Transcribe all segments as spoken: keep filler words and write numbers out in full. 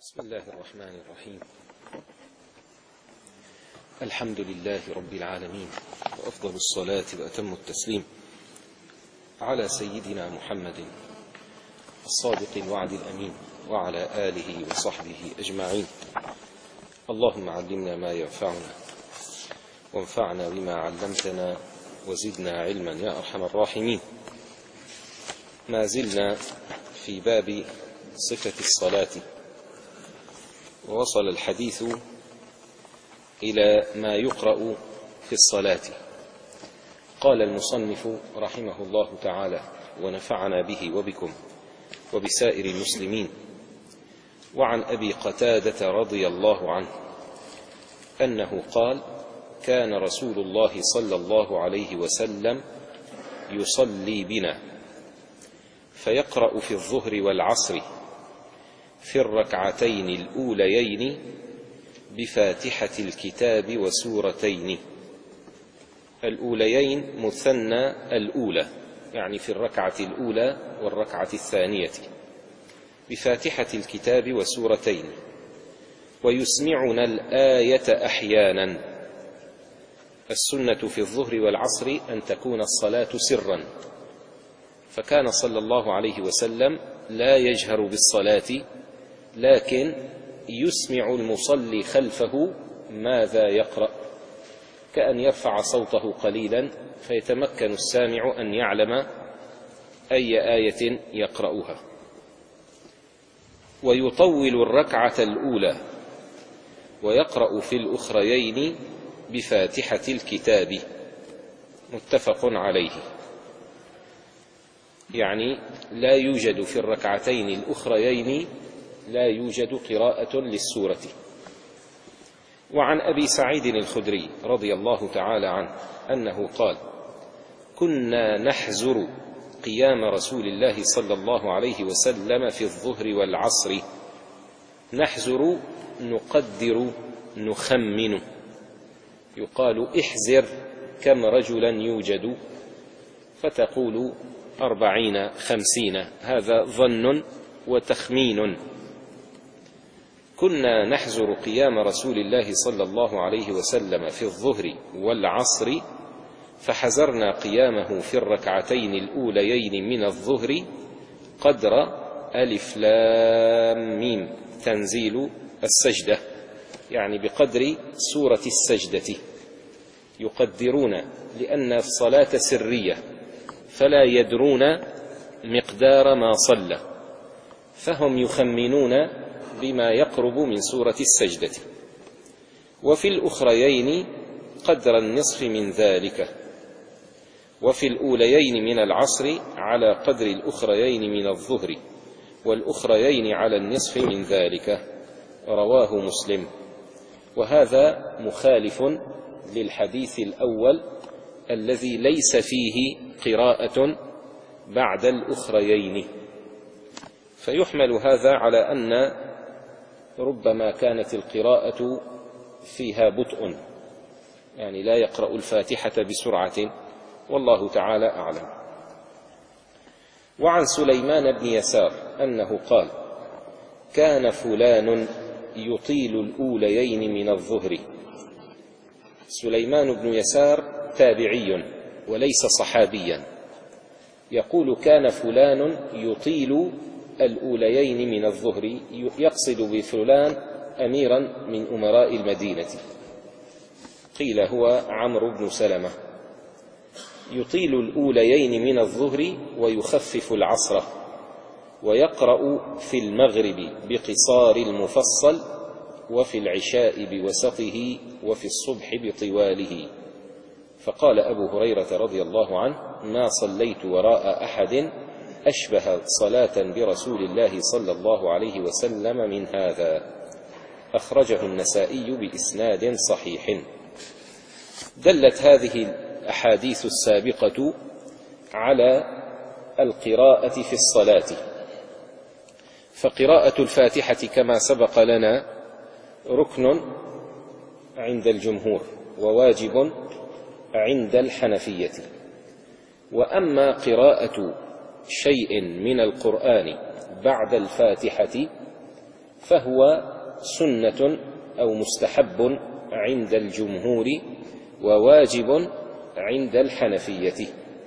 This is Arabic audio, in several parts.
بسم الله الرحمن الرحيم. الحمد لله رب العالمين، وأفضل الصلاة وأتم التسليم على سيدنا محمد الصادق الوعد الأمين وعلى آله وصحبه أجمعين. اللهم علمنا ما ينفعنا وانفعنا بما علمتنا وزدنا علما يا أرحم الراحمين. ما زلنا في باب صفة الصلاة، ووصل الحديث إلى ما يقرأ في الصلاة. قال المصنف رحمه الله تعالى ونفعنا به وبكم وبسائر المسلمين: وعن أبي قتادة رضي الله عنه أنه قال: كان رسول الله صلى الله عليه وسلم يصلي بنا فيقرأ في الظهر والعصر في الركعتين الأوليين بفاتحة الكتاب وسورتين. الأوليين مثنى الأولى، يعني في الركعة الأولى والركعة الثانية، بفاتحة الكتاب وسورتين، ويسمعنا الآية أحيانا. السنة في الظهر والعصر أن تكون الصلاة سرا، فكان صلى الله عليه وسلم لا يجهر بالصلاة، لكن يسمع المصلي خلفه ماذا يقرأ، كأن يرفع صوته قليلا فيتمكن السامع أن يعلم أي آية يقرأها. ويطول الركعة الأولى ويقرأ في الأخريين بفاتحة الكتاب، متفق عليه. يعني لا يوجد في الركعتين الأخريين لا يوجد قراءة للسورة. وعن أبي سعيد الخدري رضي الله تعالى عنه أنه قال: كنا نحزر قيام رسول الله صلى الله عليه وسلم في الظهر والعصر. نحزر نقدر نخمن. يقال احزر كم رجلا يوجد، فتقول أربعين خمسين، هذا ظن وتخمين. كنا نحزر قيام رسول الله صلى الله عليه وسلم في الظهر والعصر، فحزرنا قيامه في الركعتين الأوليين من الظهر قدر ألف لام ميم تنزيل السجدة، يعني بقدر سورة السجدة. يقدرون لأن الصلاة سرية فلا يدرون مقدار ما صلى، فهم يخمنون بما يقرب من سورة السجدة. وفي الأخريين قدر النصف من ذلك، وفي الأوليين من العصر على قدر الأخريين من الظهر، والأخريين على النصف من ذلك. رواه مسلم. وهذا مخالف للحديث الأول الذي ليس فيه قراءة بعد الأخريين، فيحمل هذا على أن ربما كانت القراءة فيها بطء، يعني لا يقرأ الفاتحة بسرعة، والله تعالى أعلم. وعن سليمان بن يسار أنه قال: كان فلان يطيل الأوليين من الظهر. سليمان بن يسار تابعي وليس صحابيا، يقول: كان فلان يطيل الأوليين من الظهر، يقصد بفلان أميرا من أمراء المدينة، قيل هو عمرو بن سلمة. يطيل الأوليين من الظهر ويخفف العصر، ويقرأ في المغرب بقصار المفصل، وفي العشاء بوسطه، وفي الصبح بطواله. فقال أبو هريرة رضي الله عنه: ما صليت وراء أحد أشبه صلاة برسول الله صلى الله عليه وسلم من هذا. أخرجه النسائي بإسناد صحيح. دلت هذه الأحاديث السابقة على القراءة في الصلاة، فقراءة الفاتحة كما سبق لنا ركن عند الجمهور وواجب عند الحنفية. وأما قراءة شيء من القرآن بعد الفاتحة فهو سنة أو مستحب عند الجمهور وواجب عند الحنفية.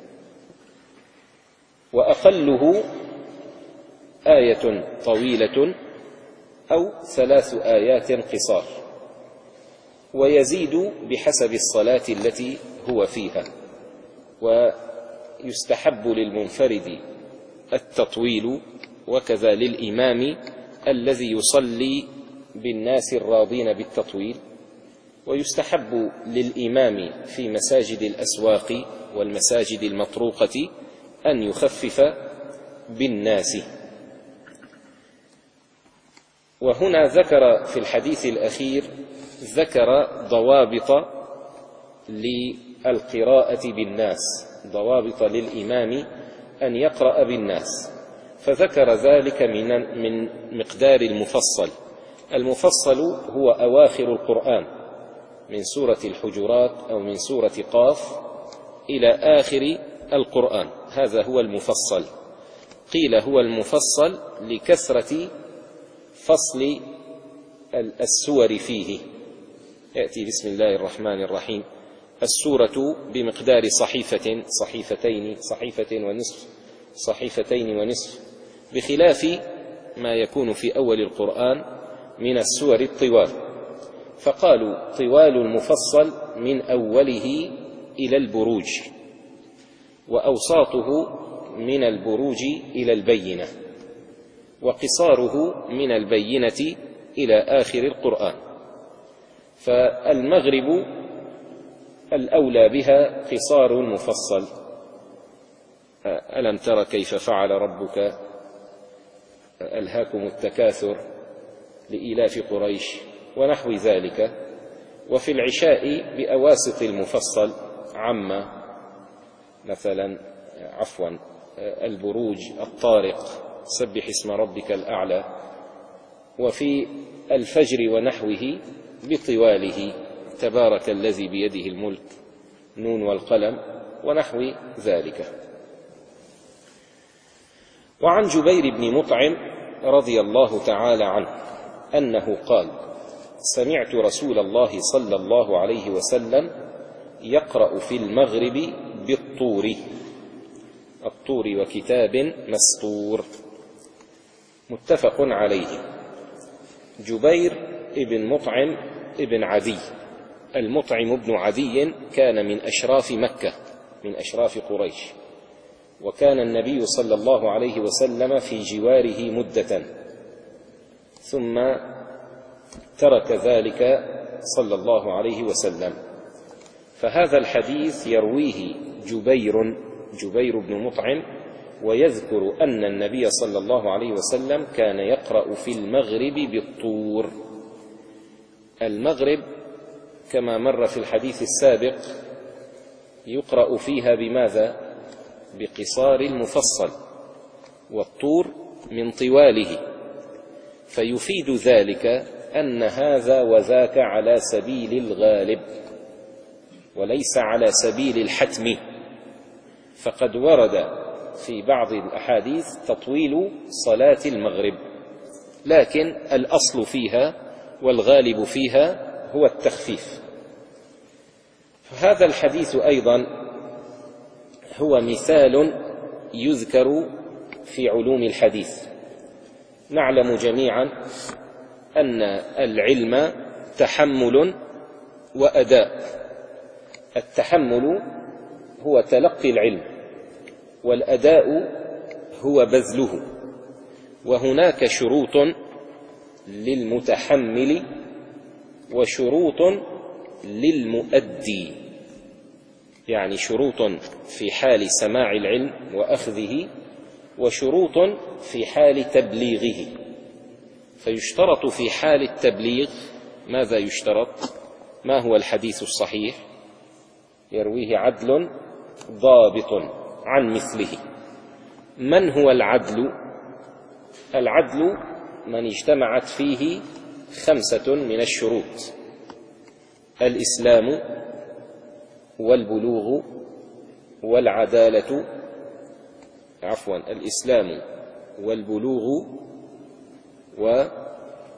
وأقله آية طويلة أو ثلاث آيات قصار، ويزيد بحسب الصلاة التي هو فيها. ويستحب للمنفرد التطويل، وكذا للإمام الذي يصلي بالناس الراضين بالتطويل. ويستحب للإمام في مساجد الأسواق والمساجد المطروقة أن يخفف بالناس. وهنا ذكر في الحديث الأخير ذكر ضوابط للقراءة بالناس، ضوابط للإمام أن يقرأ بالناس، فذكر ذلك من من مقدار المفصل. المفصل هو أواخر القرآن من سورة الحجرات أو من سورة قاف إلى آخر القرآن، هذا هو المفصل. قيل هو المفصل لكثرة فصل السور فيه. يأتي بسم الله الرحمن الرحيم السورة بمقدار صحيفة، صحيفتين، صحيفة ونصف، صحيفتين ونصف، بخلاف ما يكون في أول القرآن من السور الطوال. فقالوا طوال المفصل من أوله إلى البروج، وأوساطه من البروج إلى البينة، وقصاره من البينة إلى آخر القرآن. فالمغرب الأولى بها قصار مفصل. ألم تر كيف فعل ربك، ألهاكم التكاثر، لإيلاف قريش، ونحو ذلك. وفي العشاء بأواسط المفصل عم مثلا عفوا البروج، الطارق، سبح اسم ربك الأعلى. وفي الفجر ونحوه بطواله، تبارك الذي بيده الملك، نون والقلم، ونحو ذلك. وعن جبير بن مطعم رضي الله تعالى عنه أنه قال: سمعت رسول الله صلى الله عليه وسلم يقرأ في المغرب بالطور، الطور وكتاب مسطور، متفق عليه. جبير ابن مطعم ابن عدي، المطعم بن عدي كان من أشراف مكة، من أشراف قريش، وكان النبي صلى الله عليه وسلم في جواره مدة، ثم ترك ذلك صلى الله عليه وسلم. فهذا الحديث يرويه جبير جبير بن مطعم، ويذكر أن النبي صلى الله عليه وسلم كان يقرأ في المغرب بالطور. المغرب كما مر في الحديث السابق يقرأ فيها بماذا؟ بقصار المفصل، والطور من طواله، فيفيد ذلك أن هذا وذاك على سبيل الغالب وليس على سبيل الحتم. فقد ورد في بعض الأحاديث تطويل صلاة المغرب، لكن الأصل فيها والغالب فيها هو التخفيف. فهذا الحديث أيضا هو مثال يذكر في علوم الحديث. نعلم جميعا أن العلم تحمل وأداء. التحمل هو تلقي العلم، والأداء هو بذله. وهناك شروط للمتحمل وشروط للمؤدي، يعني شروط في حال سماع العلم وأخذه، وشروط في حال تبليغه. فيشترط في حال التبليغ ماذا يشترط؟ ما هو الحديث الصحيح؟ يرويه عدل ضابط عن مثله. من هو العدل؟ العدل من اجتمعت فيه خمسة من الشروط: الإسلام والبلوغ والعدالة عفوا الإسلام والبلوغ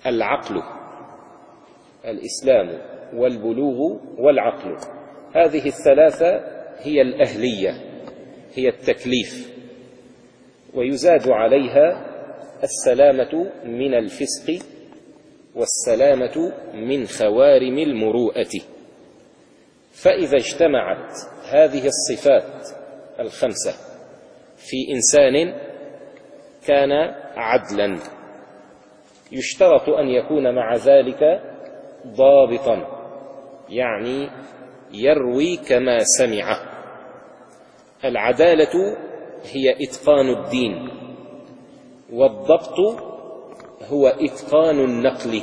العقل، الإسلام والبلوغ والعقل، هذه الثلاثة هي الأهلية، هي التكليف، ويزاد عليها السلامة من الفسق والسلامة من خوارم المروءة. فإذا اجتمعت هذه الصفات الخمسة في إنسان كان عدلا، يشترط أن يكون مع ذلك ضابطا، يعني يروي كما سمع. العدالة هي إتقان الدين، والضبط هو إتقان النقل.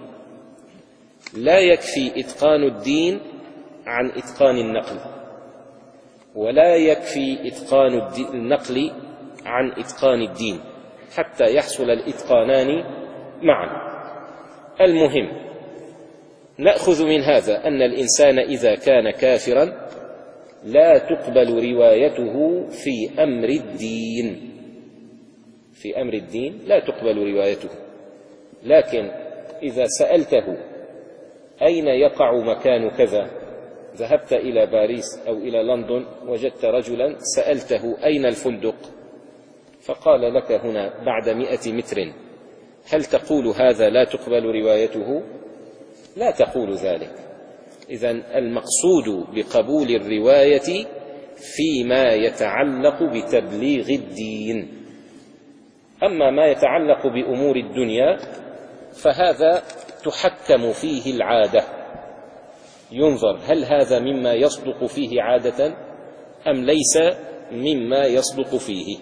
لا يكفي إتقان الدين عن إتقان النقل، ولا يكفي إتقان النقل عن إتقان الدين، حتى يحصل الإتقانان معا. المهم نأخذ من هذا أن الإنسان إذا كان كافرا لا تقبل روايته في أمر الدين، في أمر الدين لا تقبل روايته. لكن إذا سألته أين يقع مكان كذا، ذهبت إلى باريس أو إلى لندن وجدت رجلا سألته أين الفندق، فقال لك هنا بعد مئة متر، هل تقول هذا لا تقبل روايته؟ لا تقول ذلك. إذن المقصود بقبول الرواية فيما يتعلق بتبليغ الدين. أما ما يتعلق بأمور الدنيا فهذا تحكم فيه العادة، ينظر هل هذا مما يصدق فيه عادة أم ليس مما يصدق فيه.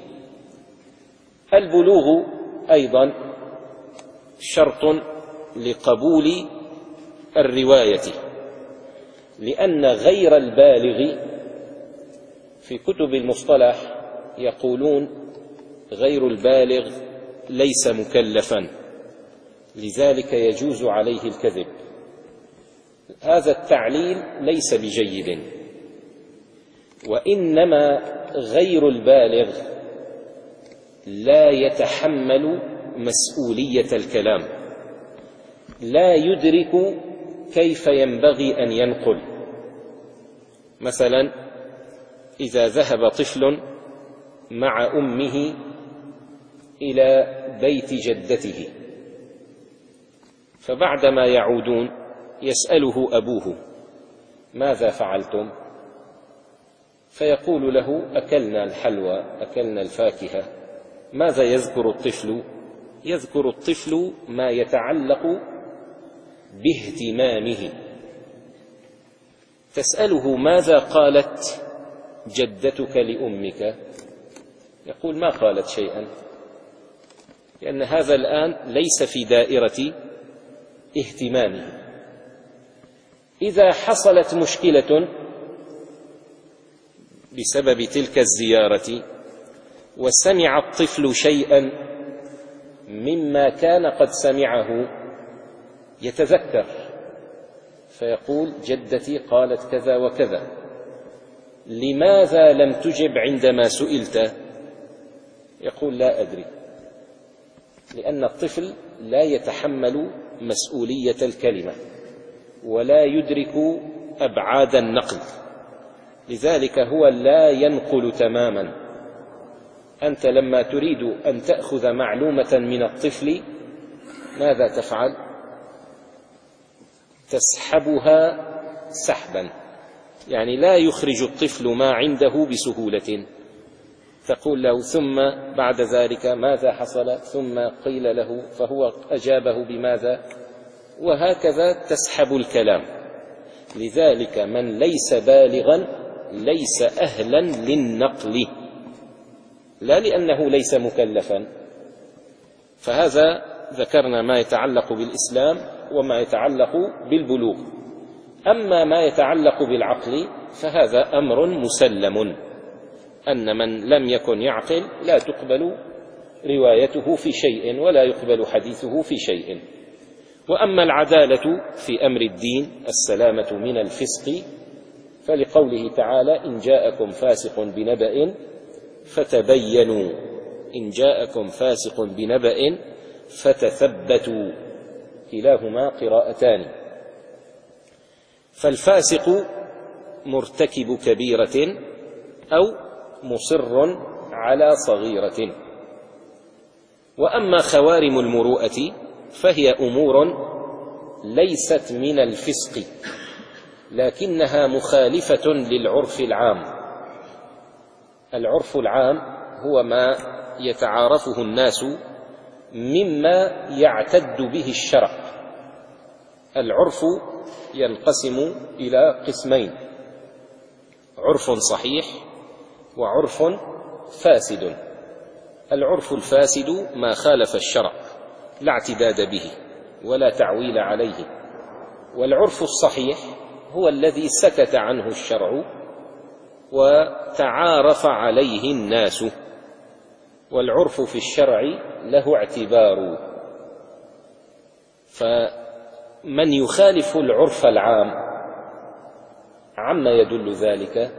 البلوغ أيضا شرط لقبول الرواية، لأن غير البالغ في كتب المصطلح يقولون غير البالغ ليس مكلفا، لذلك يجوز عليه الكذب. هذا التعليل ليس بجيد، وإنما غير البالغ لا يتحمل مسؤولية الكلام، لا يدرك كيف ينبغي أن ينقل. مثلا إذا ذهب طفل مع أمه إلى بيت جدته، فبعدما يعودون يسأله أبوه ماذا فعلتم؟ فيقول له أكلنا الحلوى، أكلنا الفاكهة. ماذا يذكر الطفل؟ يذكر الطفل ما يتعلق باهتمامه. تسأله ماذا قالت جدتك لأمك؟ يقول ما قالت شيئا، لأن هذا الآن ليس في دائرة اهتمامه. إذا حصلت مشكلة بسبب تلك الزيارة وسمع الطفل شيئا مما كان قد سمعه يتذكر، فيقول جدتي قالت كذا وكذا، لماذا لم تجب عندما سئلت؟ يقول لا أدري، لأن الطفل لا يتحمل مسؤولية الكلمة ولا يدرك أبعاد النقل، لذلك هو لا ينقل تماما. أنت لما تريد أن تأخذ معلومة من الطفل ماذا تفعل؟ تسحبها سحبا، يعني لا يخرج الطفل ما عنده بسهولة. تقول له ثم بعد ذلك ماذا حصل؟ ثم قيل له فهو أجابه بماذا؟ وهكذا تسحب الكلام. لذلك من ليس بالغا ليس أهلا للنقل، لا لأنه ليس مكلفا. فهذا ذكرنا ما يتعلق بالإسلام وما يتعلق بالبلوغ. أما ما يتعلق بالعقل فهذا أمر مسلم، أن من لم يكن يعقل لا تقبل روايته في شيء ولا يقبل حديثه في شيء. وأما العدالة في أمر الدين السلامة من الفسق، فلقوله تعالى إن جاءكم فاسق بنبأ فتبينوا، إن جاءكم فاسق بنبأ فتثبتوا. كلاهما قراءتان. فالفاسق مرتكب كبيرة أو مصر على صغيرة. وأما خوارم المروءة فهي أمور ليست من الفسق لكنها مخالفة للعرف العام. العرف العام هو ما يتعارفه الناس مما يعتد به الشرع. العرف ينقسم إلى قسمين: عرف صحيح وعرف فاسد. العرف الفاسد ما خالف الشرع لا اعتداد به ولا تعويل عليه، والعرف الصحيح هو الذي سكت عنه الشرع وتعارف عليه الناس. والعرف في الشرع له اعتبار، فمن يخالف العرف العام عما يدل ذلك.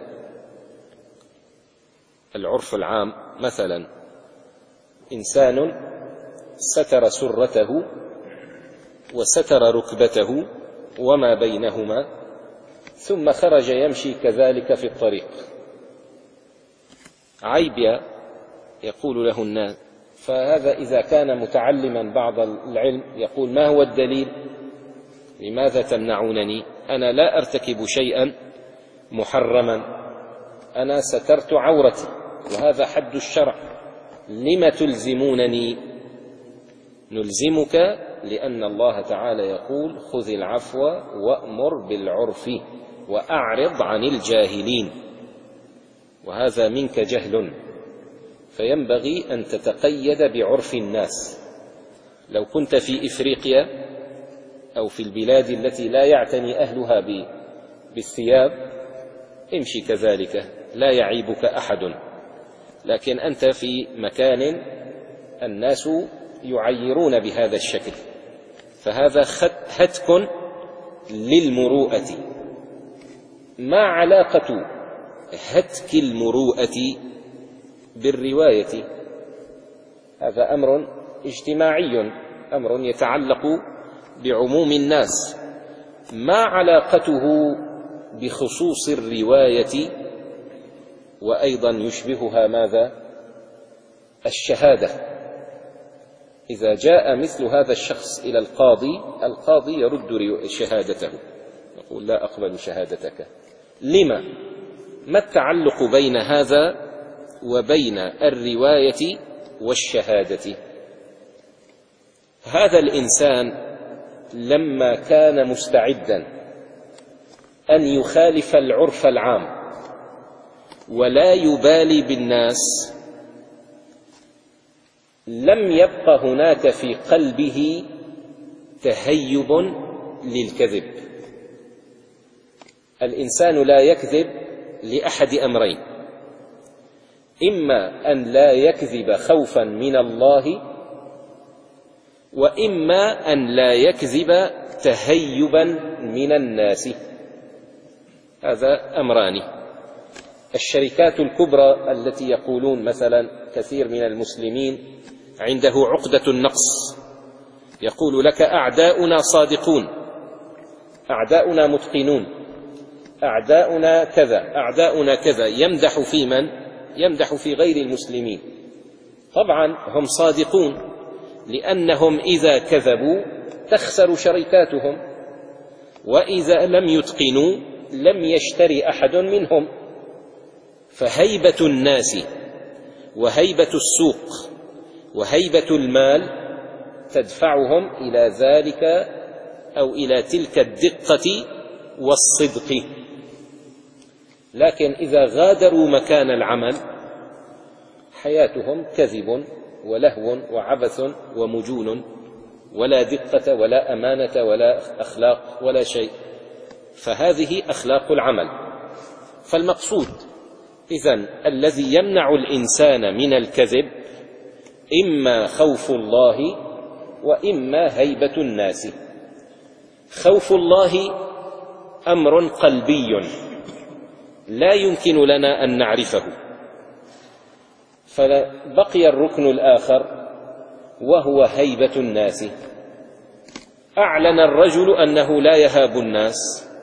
العرف العام مثلا إنسان ستر سرته وستر ركبته وما بينهما ثم خرج يمشي كذلك في الطريق، عيب يقول له الناس. فهذا إذا كان متعلما بعض العلم يقول: ما هو الدليل؟ لماذا تمنعونني؟ أنا لا أرتكب شيئا محرما، أنا سترت عورتي وهذا حد الشرع، لم تلزمونني؟ نلزمك لأن الله تعالى يقول: خذ العفو وأمر بالعرف وأعرض عن الجاهلين، وهذا منك جهل، فينبغي أن تتقيد بعرف الناس. لو كنت في إفريقيا أو في البلاد التي لا يعتني أهلها بالثياب امشي كذلك لا يعيبك أحد، لكن أنت في مكان الناس يعيرون بهذا الشكل، فهذا هتك للمروءة. ما علاقة هتك المروءة بالرواية؟ هذا أمر اجتماعي، أمر يتعلق بعموم الناس. ما علاقته بخصوص الرواية؟ وأيضا يشبهها ماذا؟ الشهادة. إذا جاء مثل هذا الشخص إلى القاضي، القاضي يرد شهادته، يقول: لا أقبل شهادتك. لما؟ ما التعلق بين هذا وبين الرواية والشهادة؟ هذا الإنسان لما كان مستعدا أن يخالف العرف العام ولا يبالي بالناس، لم يبق هناك في قلبه تهيب للكذب. الإنسان لا يكذب لأحد أمرين: إما أن لا يكذب خوفا من الله، وإما أن لا يكذب تهيبا من الناس. هذا أمران. الشركات الكبرى التي يقولون مثلا كثير من المسلمين عنده عقدة النقص، يقول لك: أعداؤنا صادقون، أعداؤنا متقنون، أعداؤنا كذا، أعداؤنا كذا، يمدح في من؟ يمدح في غير المسلمين. طبعا هم صادقون، لأنهم إذا كذبوا تخسر شركاتهم، وإذا لم يتقنوا لم يشتري أحد منهم. فهيبة الناس وهيبة السوق وهيبة المال تدفعهم إلى ذلك أو إلى تلك الدقة والصدق. لكن إذا غادروا مكان العمل حياتهم كذب ولهو وعبث ومجون، ولا دقة ولا أمانة ولا أخلاق ولا شيء. فهذه أخلاق العمل. فالمقصود إذن الذي يمنع الإنسان من الكذب إما خوف الله وإما هيبة الناس. خوف الله أمر قلبي لا يمكن لنا أن نعرفه، فبقي الركن الآخر وهو هيبة الناس. أعلن الرجل أنه لا يهاب الناس،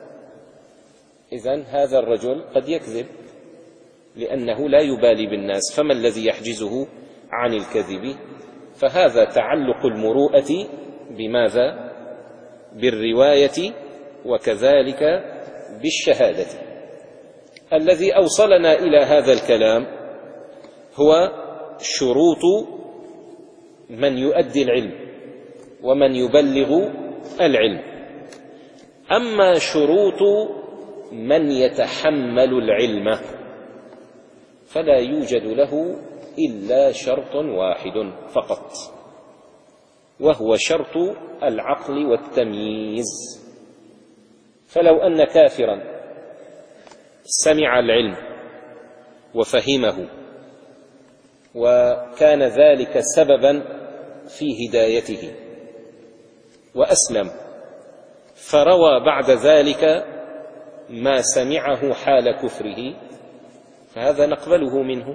إذن هذا الرجل قد يكذب لأنه لا يبالي بالناس، فما الذي يحجزه عن الكذب؟ فهذا تعلق المروءة بماذا؟ بالرواية وكذلك بالشهادة. الذي أوصلنا إلى هذا الكلام هو شروط من يؤدي العلم ومن يبلغ العلم. أما شروط من يتحمل العلم فلا يوجد له إلا شرط واحد فقط، وهو شرط العقل والتمييز. فلو أن كافرا سمع العلم وفهمه وكان ذلك سببا في هدايته وأسلم، فروى بعد ذلك ما سمعه حال كفره، فهذا نقبله منه.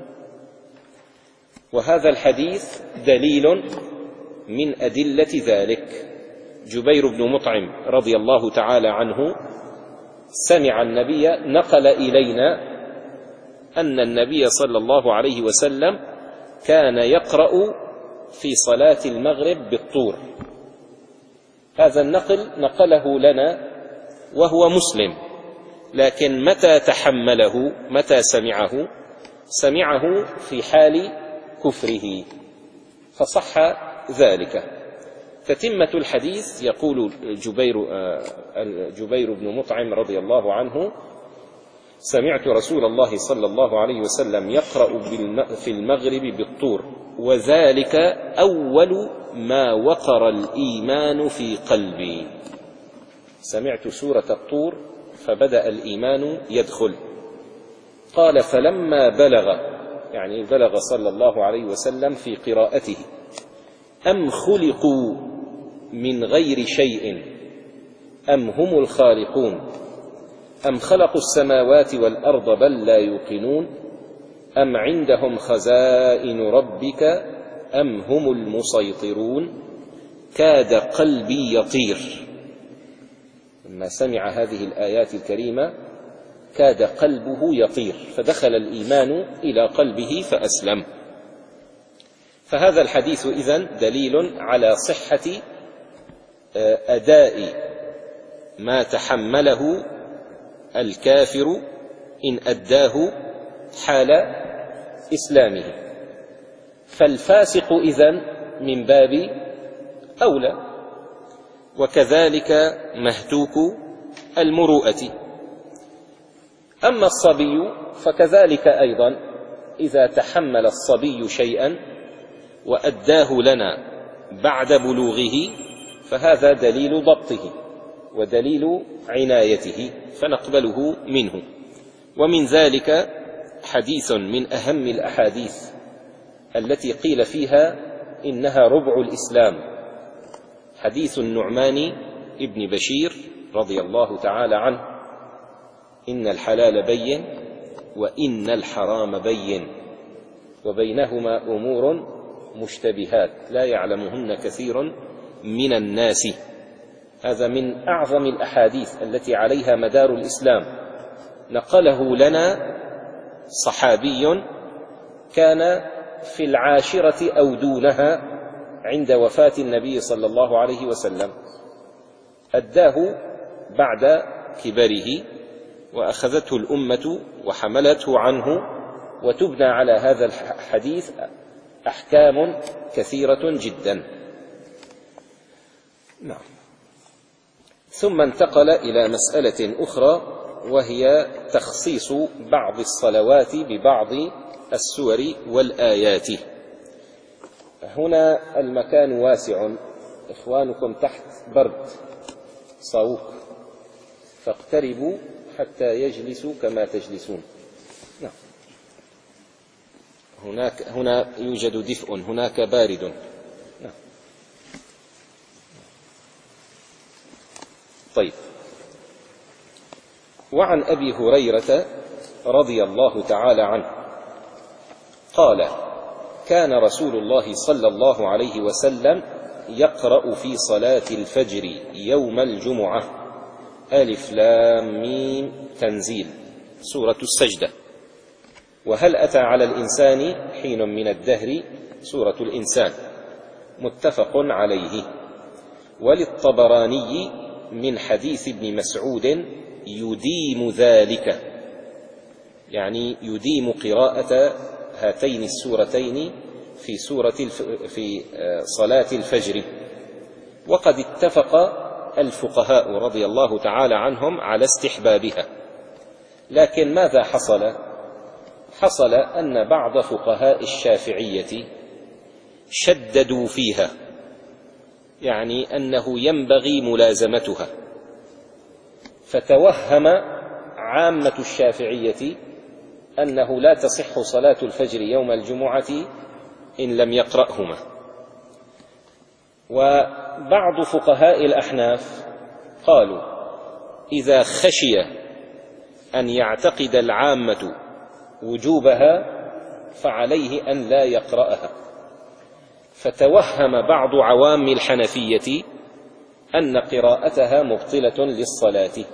وهذا الحديث دليل من أدلة ذلك. جبير بن مطعم رضي الله تعالى عنه سمع النبي، نقل إلينا أن النبي صلى الله عليه وسلم كان يقرأ في صلاة المغرب بالطور. هذا النقل نقله لنا وهو مسلم، لكن متى تحمله، متى سمعه؟ سمعه في حال كفره، فصح ذلك. تتمة الحديث يقول جبير, جبير بن مطعم رضي الله عنه: سمعت رسول الله صلى الله عليه وسلم يقرأ في المغرب بالطور، وذلك أول ما وقر الإيمان في قلبي. سمعت سورة الطور فبدأ الإيمان يدخل. قال: فلما بلغ، يعني بلغ صلى الله عليه وسلم في قراءته: أم خلقوا من غير شيء أم هم الخالقون أم خلقوا السماوات والأرض بل لا يوقنون أم عندهم خزائن ربك أم هم المسيطرون، كاد قلبي يطير. لما سمع هذه الآيات الكريمة كاد قلبه يطير، فدخل الإيمان إلى قلبه فأسلم. فهذا الحديث إذن دليل على صحة أداء ما تحمله الكافر إن أداه حال إسلامه. فالفاسق إذن من باب أولى، وكذلك مهتوك المروءة. أما الصبي فكذلك أيضا، إذا تحمل الصبي شيئا وأداه لنا بعد بلوغه فهذا دليل ضبطه ودليل عنايته، فنقبله منه. ومن ذلك حديث من أهم الأحاديث التي قيل فيها إنها ربع الإسلام، حديث النعمان ابن بشير رضي الله تعالى عنه: إن الحلال بين وإن الحرام بين وبينهما أمور مشتبهات لا يعلمهن كثير من الناس. هذا من أعظم الأحاديث التي عليها مدار الإسلام. نقله لنا صحابي كان في العاشرة أو دونها عند وفاة النبي صلى الله عليه وسلم، أداه بعد كبره وأخذته الأمة وحملته عنه، وتبنى على هذا الحديث أحكام كثيرة جدا. نعم. ثم انتقل إلى مسألة أخرى، وهي تخصيص بعض الصلوات ببعض السور والآيات. هنا المكان واسع، إخوانكم تحت برد صوك، فاقتربوا حتى يجلسوا كما تجلسون. نعم. هناك هنا يوجد دفء، هناك بارد. نعم. طيب. وعن أبي هريرة رضي الله تعالى عنه قال: كان رسول الله صلى الله عليه وسلم يقرأ في صلاة الفجر يوم الجمعة ألف لام ميم تنزيل سورة السجدة. وهل أتى على الإنسان حين من الدهر سورة الإنسان، متفق عليه. وللطبراني من حديث ابن مسعود يديم ذلك، يعني يديم قراءة هاتين السورتين في سورة الف... في صلاة الفجر. وقد اتفق الفقهاء رضي الله تعالى عنهم على استحبابها، لكن ماذا حصل؟ حصل أن بعض فقهاء الشافعية شددوا فيها، يعني أنه ينبغي ملازمتها، فتوهم عامة الشافعية أنه لا تصح صلاة الفجر يوم الجمعة إن لم يقرأهما. وبعض فقهاء الأحناف قالوا إذا خشي أن يعتقد العامة وجوبها فعليه أن لا يقرأها. فتوهم بعض عوام الحنفية أن قراءتها مبطلة للصلاة،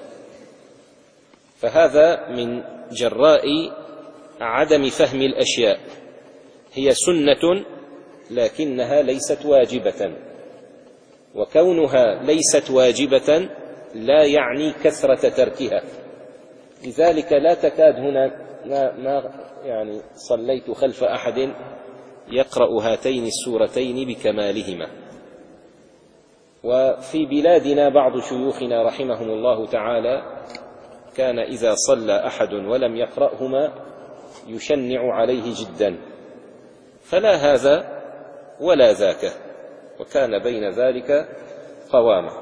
فهذا من جراء عدم فهم الأشياء. هي سنة لكنها ليست واجبة، وكونها ليست واجبة لا يعني كثرة تركها. لذلك لا تكاد هنا ما, ما يعني صليت خلف أحد يقرأ هاتين السورتين بكمالهما. وفي بلادنا بعض شيوخنا رحمهم الله تعالى كان إذا صلى أحد ولم يقرأهما يشنع عليه جدا، فلا هذا ولا ذاك، وكان بين ذلك قوامة.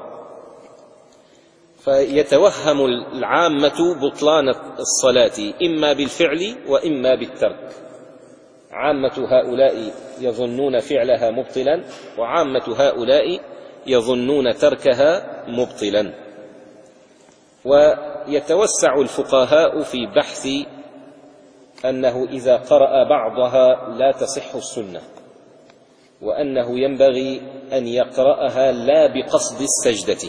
فيتوهم العامة بطلان الصلاة إما بالفعل وإما بالترك. عامة هؤلاء يظنون فعلها مبطلا، وعامة هؤلاء يظنون تركها مبطلا. ويتوسع الفقهاء في بحث أنه إذا قرأ بعضها لا تصح السنة، وأنه ينبغي أن يقرأها لا بقصد السجدة.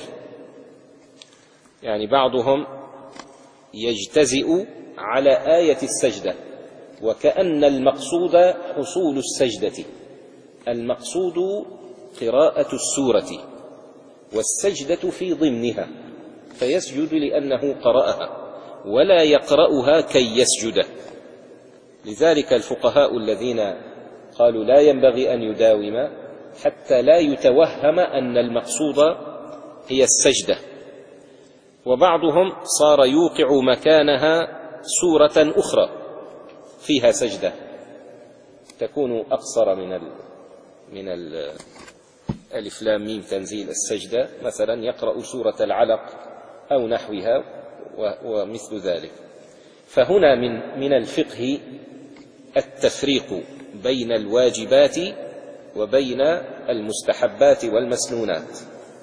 يعني بعضهم يجتزئ على آية السجدة وكأن المقصود حصول السجدة. المقصود قراءة السورة والسجدة في ضمنها، فيسجد لأنه قرأها ولا يقرأها كي يسجد. لذلك الفقهاء الذين قالوا لا ينبغي أن يداوم حتى لا يتوهم أن المقصود هي السجدة. وبعضهم صار يوقع مكانها سورة أخرى فيها سجدة تكون أقصر من ال من ال ألف لام ميم تنزيل السجدة، مثلا يقرأ سورة العلق أو نحوها ومثل ذلك. فهنا من من الفقه التفريق بين الواجبات وبين المستحبات والمسنونات.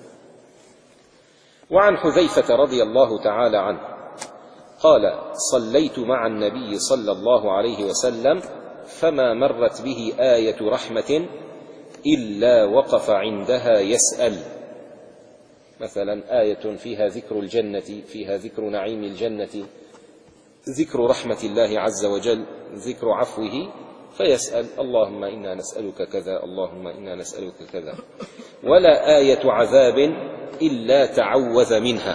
وعن حذيفة رضي الله تعالى عنه قال: صليت مع النبي صلى الله عليه وسلم فما مرت به آية رحمة إلا وقف عندها يسأل. مثلا آية فيها ذكر الجنة، فيها ذكر نعيم الجنة، ذكر رحمة الله عز وجل، ذكر عفوه، فيسأل: اللهم إنا نسألك كذا، اللهم إنا نسألك كذا. ولا آية عذاب إلا تعوذ منها،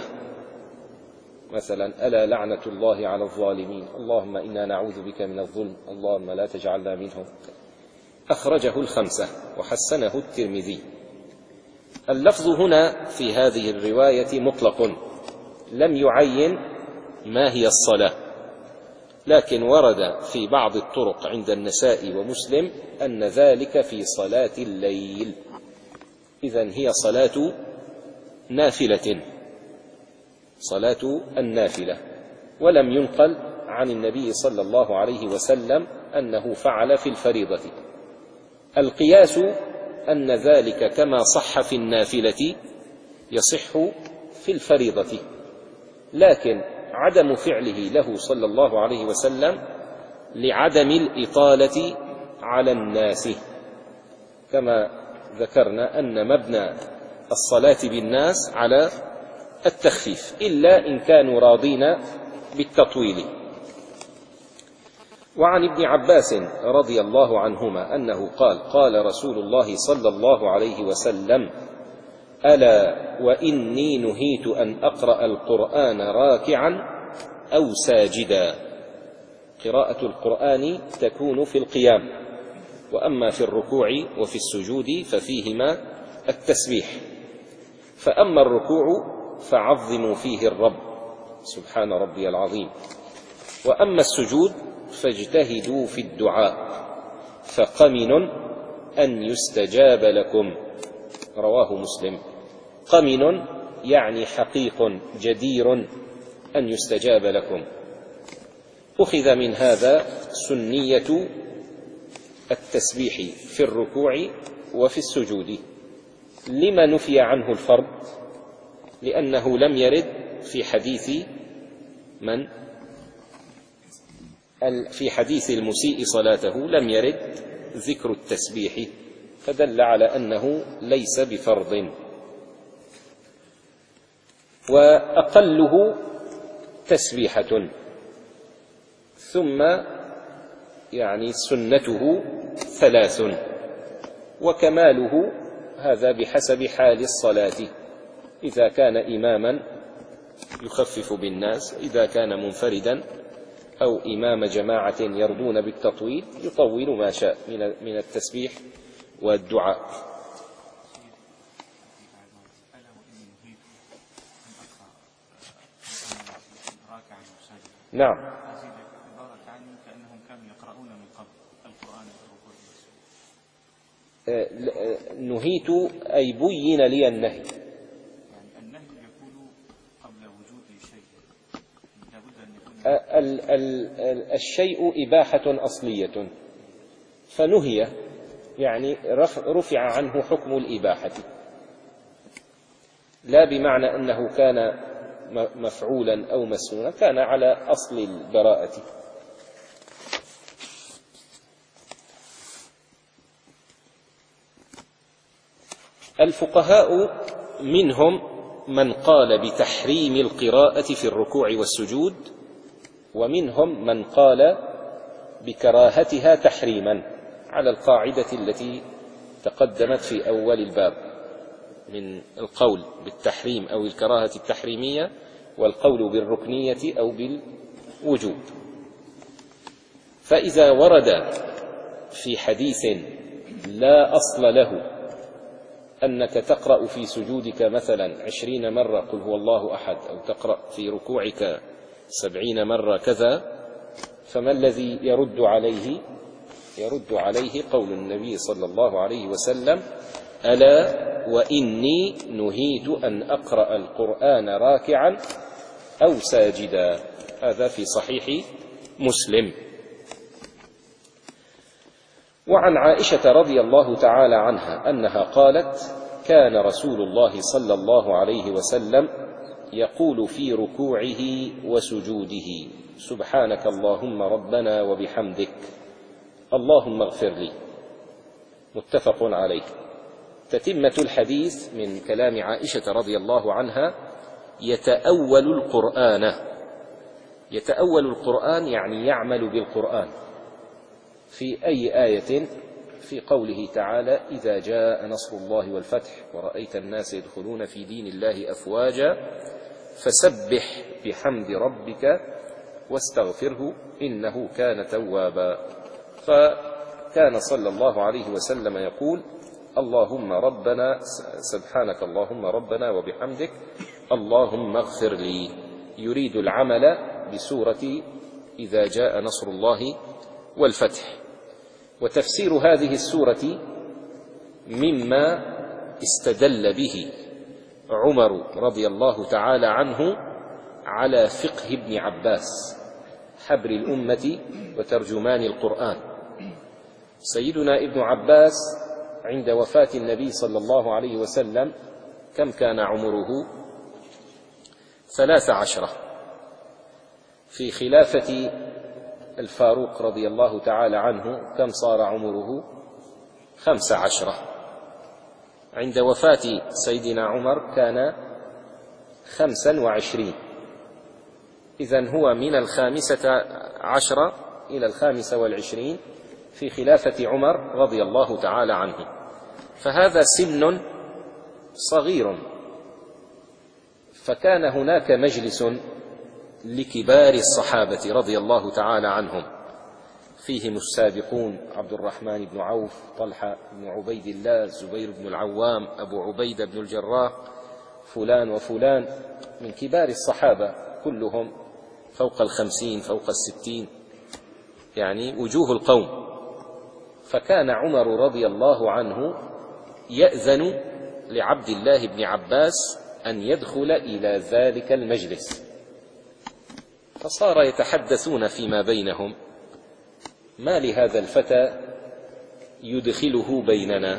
مثلا: ألا لعنة الله على الظالمين، اللهم إنا نعوذ بك من الظلم، اللهم لا تجعلنا منهم. أخرجه الخمسة وحسنه الترمذي. اللفظ هنا في هذه الرواية مطلق، لم يعين ما هي الصلاة، لكن ورد في بعض الطرق عند النسائي ومسلم أن ذلك في صلاة الليل، إذن هي صلاة نافلة، صلاة النافلة. ولم ينقل عن النبي صلى الله عليه وسلم أنه فعل في الفريضة. القياس أن ذلك كما صح في النافلة يصح في الفريضة، لكن عدم فعله له صلى الله عليه وسلم لعدم الإطالة على الناس، كما ذكرنا أن مبنى الصلاة بالناس على التخفيف إلا إن كانوا راضين بالتطويل. وعن ابن عباس رضي الله عنهما أنه قال قال رسول الله صلى الله عليه وسلم: ألا وإني نهيت أن أقرأ القرآن راكعا أو ساجدا. قراءة القرآن تكون في القيام، وأما في الركوع وفي السجود ففيهما التسبيح. فأما الركوع فعظموا فيه الرب سبحان ربي العظيم، وأما السجود فاجتهدوا في الدعاء فقمن أن يستجاب لكم. رواه مسلم. قمن يعني حقيق جدير أن يستجاب لكم. أخذ من هذا سنية التسبيح في الركوع وفي السجود. لما نفي عنه الفرض؟ لأنه لم يرد في حديث من؟ في حديث المسيء صلاته لم يرد ذكر التسبيح، فدل على أنه ليس بفرض. وأقله تسبيحة، ثم يعني سنته ثلاث، وكماله هذا بحسب حال الصلاة. إذا كان إماما يخفف بالناس، إذا كان منفردا أو إمام جماعة يرضون بالتطويل يطول ما شاء من التسبيح والدعاء. نعم. نهيت أي بين لي النهي. يعني النهي يكون قبل وجود شيء، ال ال الشيء إباحة أصلية، فنهي يعني رفع عنه حكم الإباحة، لا بمعنى أنه كان مفعولا أو مسنونا، كان على أصل البراءة. الفقهاء منهم من قال بتحريم القراءة في الركوع والسجود، ومنهم من قال بكراهتها تحريما، على القاعدة التي تقدمت في أول الباب من القول بالتحريم أو الكراهة التحريمية، والقول بالركنية أو بالوجوب. فإذا ورد في حديث لا أصل له أنك تقرأ في سجودك مثلا عشرين مرة قل هو الله أحد، أو تقرأ في ركوعك سبعين مرة كذا، فما الذي يرد عليه؟ يرد عليه قول النبي صلى الله عليه وسلم: ألا وإني نهيت أن أقرأ القرآن راكعا أو ساجدا. هذا في صحيح مسلم. وعن عائشة رضي الله تعالى عنها أنها قالت: كان رسول الله صلى الله عليه وسلم يقول في ركوعه وسجوده: سبحانك اللهم ربنا وبحمدك اللهم اغفر لي. متفق عليه. تتمة الحديث من كلام عائشة رضي الله عنها: يتأول القرآن. يتأول القرآن يعني يعمل بالقرآن. في أي آية؟ في قوله تعالى: إذا جاء نصر الله والفتح ورأيت الناس يدخلون في دين الله أفواجا فسبح بحمد ربك واستغفره إنه كان توابا. فكان صلى الله عليه وسلم يقول: اللهم ربنا سبحانك اللهم ربنا وبحمدك اللهم اغفر لي، يريد العمل بسورة إذا جاء نصر الله والفتح. وتفسير هذه السورة مما استدل به عمر رضي الله تعالى عنه على فقه ابن عباس حبر الأمة وترجمان القرآن. سيدنا ابن عباس عند وفاة النبي صلى الله عليه وسلم كم كان عمره؟ ثلاث عشرة. في خلافة الفاروق رضي الله تعالى عنه كم صار عمره؟ خمس عشرة. عند وفاة سيدنا عمر كان خمسا وعشرين، إذن هو من الخامسة عشرة إلى الخامسة والعشرين في خلافة عمر رضي الله تعالى عنه، فهذا سن صغير. فكان هناك مجلس لكبار الصحابة رضي الله تعالى عنهم، فيهم السابقون: عبد الرحمن بن عوف، طلحة بن عبيد الله، زبير بن العوام، أبو عبيدة بن الجراح، فلان وفلان من كبار الصحابة، كلهم فوق الخمسين فوق الستين، يعني وجوه القوم. فكان عمر رضي الله عنه يأذن لعبد الله بن عباس أن يدخل إلى ذلك المجلس، فصار يتحدثون فيما بينهم: ما لهذا الفتى يدخله بيننا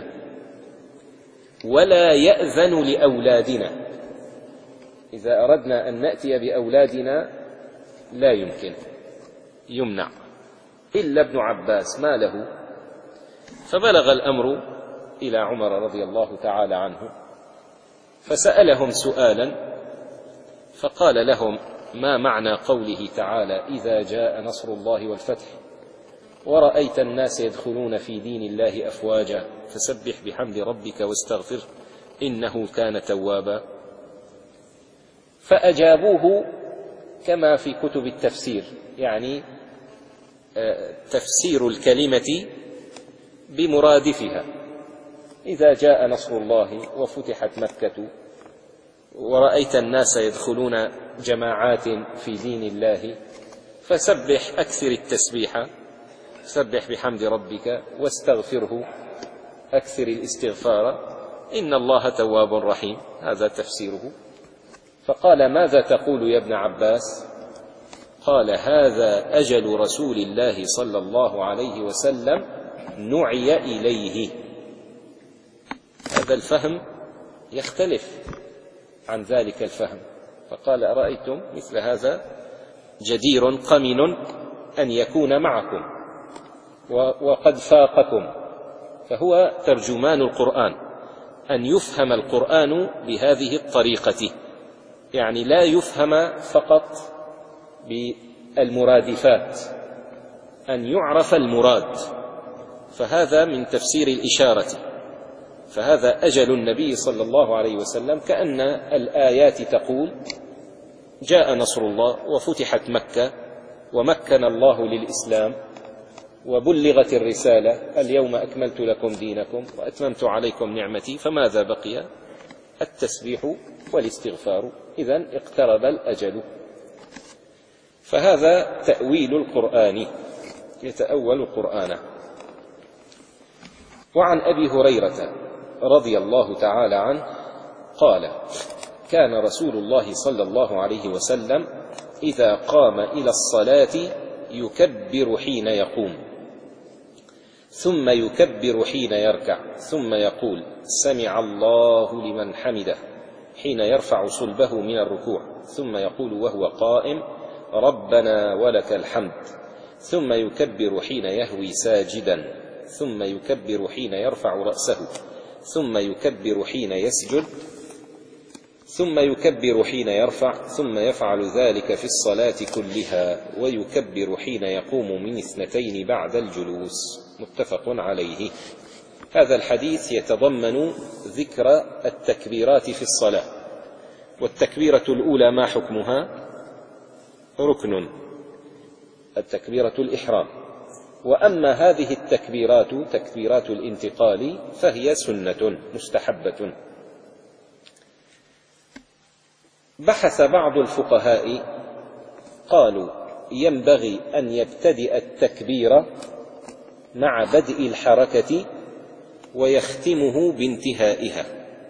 ولا يأذن لأولادنا؟ إذا أردنا أن نأتي بأولادنا لا يمكن، يمنع، إلا ابن عباس ما له. فبلغ الأمر إلى عمر رضي الله تعالى عنه، فسألهم سؤالا فقال لهم: ما معنى قوله تعالى: إذا جاء نصر الله والفتح ورأيت الناس يدخلون في دين الله أفواجا فسبح بحمد ربك واستغفره إنه كان توابا؟ فأجابوه كما في كتب التفسير، يعني تفسير الكلمة بمرادفها: إذا جاء نصر الله وفتحت مكة ورأيت الناس يدخلون جماعات في دين الله فسبح، أكثر التسبيح، سبح بحمد ربك واستغفره، أكثر الاستغفار، إن الله تواب رحيم. هذا تفسيره. فقال: ماذا تقول يا ابن عباس؟ قال: هذا أجل رسول الله صلى الله عليه وسلم نعي إليه. هذا الفهم يختلف عن ذلك الفهم. فقال: أرأيتم مثل هذا جدير قمن أن يكون معكم وقد فاقكم. فهو ترجمان القرآن، أن يفهم القرآن بهذه الطريقة، يعني لا يفهم فقط بالمرادفات، أن يعرف المراد. فهذا من تفسير الإشارة. فهذا أجل النبي صلى الله عليه وسلم، كأن الآيات تقول: جاء نصر الله وفتحت مكة ومكن الله للإسلام وبلغت الرسالة، اليوم أكملت لكم دينكم وأتممت عليكم نعمتي، فماذا بقي؟ التسبيح والاستغفار. إذن اقترب الأجل. فهذا تأويل القرآن، يتأول القرآن. وعن أبي هريرة رضي الله تعالى عنه قال: كان رسول الله صلى الله عليه وسلم إذا قام إلى الصلاة يكبر حين يقوم، ثم يكبر حين يركع، ثم يقول: سمع الله لمن حمده، حين يرفع صلبه من الركوع، ثم يقول وهو قائم: ربنا ولك الحمد، ثم يكبر حين يهوي ساجدا، ثم يكبر حين يرفع رأسه، ثم يكبر حين يسجد، ثم يكبر حين يرفع، ثم يفعل ذلك في الصلاة كلها، ويكبر حين يقوم من اثنتين بعد الجلوس. متفق عليه. هذا الحديث يتضمن ذكر التكبيرات في الصلاة. والتكبيرة الأولى ما حكمها؟ ركن، التكبيرة الإحرام. وأما هذه التكبيرات تكبيرات الانتقال فهي سنة مستحبة. بحث بعض الفقهاء قالوا: ينبغي أن يبتدئ التكبير مع بدء الحركة ويختمه بانتهائها.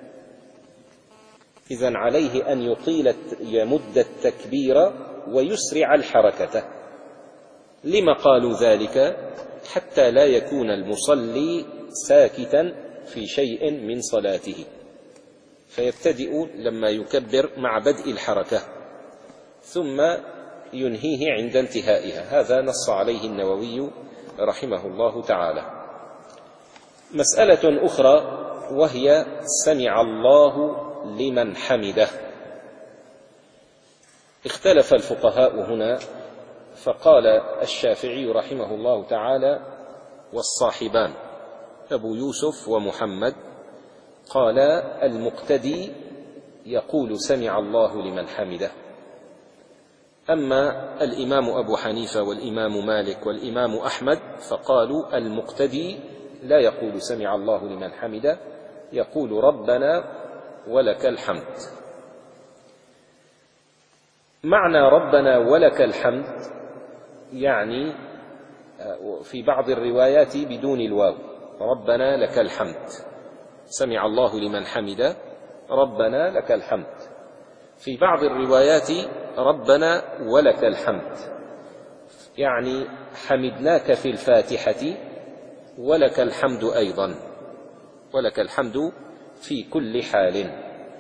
إذن عليه أن يطيل يمد التكبير ويسرع الحركة. لما قالوا ذلك؟ حتى لا يكون المصلي ساكتا في شيء من صلاته، فيبتدئ لما يكبر مع بدء الحركة ثم ينهيه عند انتهائها. هذا نص عليه النووي رحمه الله تعالى. مسألة أخرى وهي سمع الله لمن حمده. اختلف الفقهاء هنا، فقال الشافعي رحمه الله تعالى والصاحبان أبو يوسف ومحمد، قال المقتدي يقول سمع الله لمن حمده. أما الإمام أبو حنيفة والإمام مالك والإمام أحمد فقالوا المقتدي لا يقول سمع الله لمن حمده، يقول ربنا ولك الحمد. معنى ربنا ولك الحمد يعني في بعض الروايات بدون الواو، ربنا لك الحمد، سمع الله لمن حمده ربنا لك الحمد. في بعض الروايات ربنا ولك الحمد، يعني حمدناك في الفاتحة ولك الحمد أيضا، ولك الحمد في كل حال.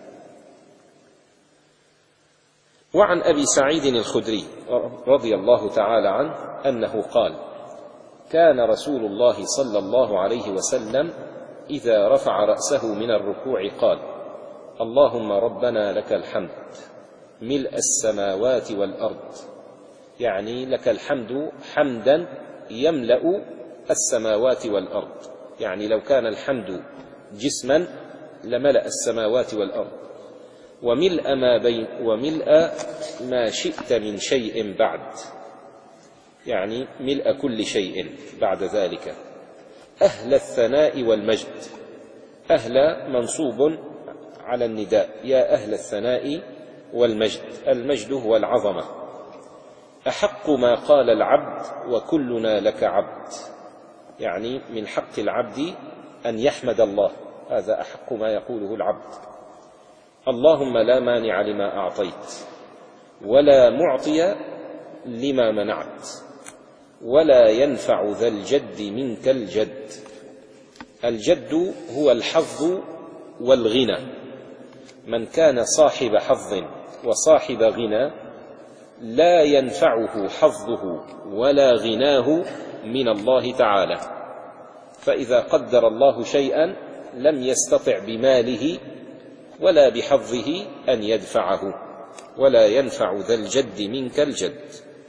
وعن أبي سعيد الخدري رضي الله تعالى عنه أنه قال كان رسول الله صلى الله عليه وسلم إذا رفع رأسه من الركوع قال اللهم ربنا لك الحمد ملء السماوات والأرض، يعني لك الحمد حمدا يملأ السماوات والأرض، يعني لو كان الحمد جسما لملأ السماوات والأرض، وملء ما بين وملء ما شئت من شيء بعد، يعني ملء كل شيء بعد ذلك. أهل الثناء والمجد، أهل منصوب على النداء، يا أهل الثناء والمجد، المجد هو العظمة. أحق ما قال العبد وكلنا لك عبد، يعني من حق العبد أن يحمد الله، هذا أحق ما يقوله العبد. اللهم لا مانع لما أعطيت ولا معطي لما منعت ولا ينفع ذا الجد منك الجد. الجد هو الحظ والغنى، من كان صاحب حظ وصاحب غنى لا ينفعه حظه ولا غناه من الله تعالى، فإذا قدر الله شيئا لم يستطع بماله ولا بحظه أن يدفعه، ولا ينفع ذا الجد منك الجد.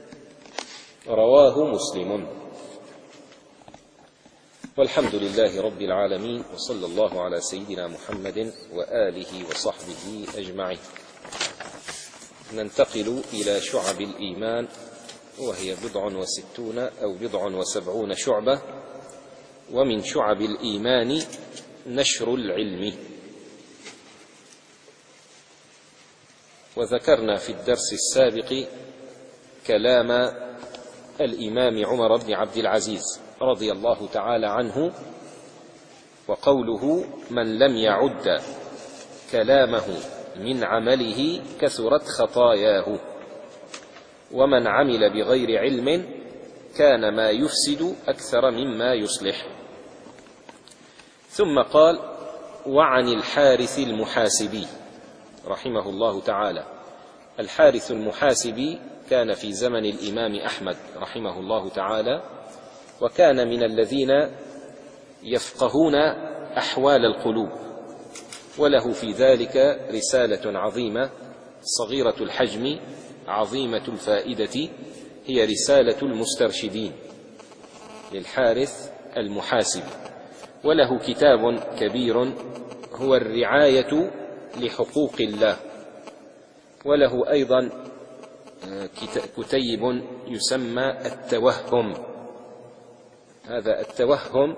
رواه مسلم. والحمد لله رب العالمين، وصلى الله على سيدنا محمد وآله وصحبه أجمعين. ننتقل إلى شعب الإيمان، وهي بضع وستون أو بضع وسبعون شعبة. ومن شعب الإيمان نشر العلم. وذكرنا في الدرس السابق كلام الإمام عمر بن عبد العزيز رضي الله تعالى عنه، وقوله من لم يعد كلامه من عمله كثرت خطاياه، ومن عمل بغير علم كان ما يفسد أكثر مما يصلح. ثم قال وعن الحارث المحاسبي رحمه الله تعالى. الحارث المحاسبي كان في زمن الإمام أحمد رحمه الله تعالى، وكان من الذين يفقهون أحوال القلوب، وله في ذلك رسالة عظيمة صغيرة الحجم عظيمة الفائدة، هي رسالة المسترشدين للحارث المحاسبي. وله كتاب كبير هو الرعاية لحقوق الله. وله أيضا كتيب يسمى التوهم. هذا التوهم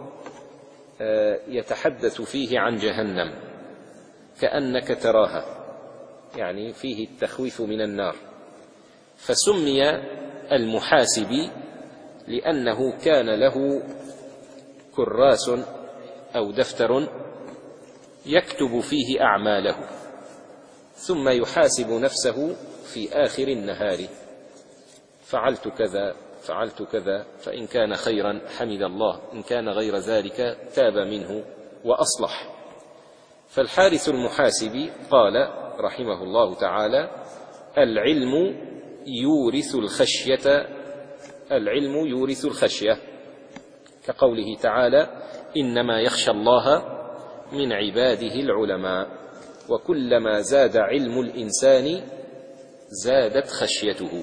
يتحدث فيه عن جهنم كأنك تراها، يعني فيه التخويف من النار. فسمي المحاسبي لأنه كان له كراس أو دفتر يكتب فيه أعماله، ثم يحاسب نفسه في آخر النهار، فعلت كذا فعلت كذا، فإن كان خيرا حمد الله، إن كان غير ذلك تاب منه وأصلح. فالحارث المحاسبي قال رحمه الله تعالى العلم يورث الخشية، العلم يورث الخشية، كقوله تعالى إنما يخشى الله من عباده العلماء، وكلما زاد علم الإنسان زادت خشيته.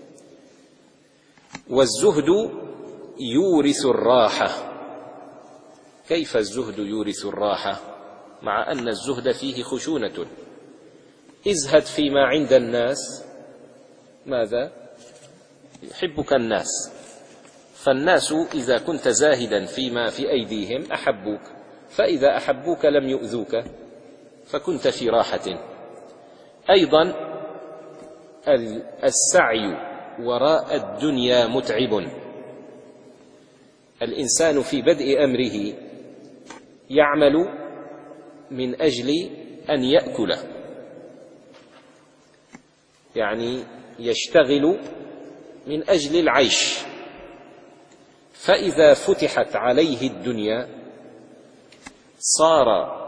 والزهد يورث الراحة. كيف الزهد يورث الراحة مع أن الزهد فيه خشونة؟ ازهد فيما عند الناس، ماذا؟ يحبك الناس، فالناس إذا كنت زاهدا فيما في أيديهم أحبوك، فإذا أحبوك لم يؤذوك فكنت في راحة. أيضا السعي وراء الدنيا متعب. الإنسان في بدء أمره يعمل من أجل أن يأكل، يعني يشتغل من أجل العيش، فإذا فتحت عليه الدنيا صار